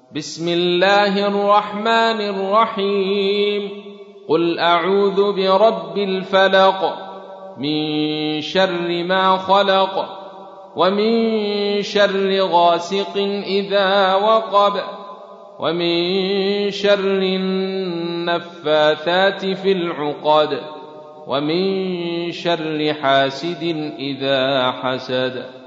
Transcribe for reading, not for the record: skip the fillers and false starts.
بسم الله الرحمن الرحيم قل أعوذ برب الفلق من شر ما خلق ومن شر غاسق إذا وقب ومن شر النفاثات في العقد ومن شر حاسد إذا حسد.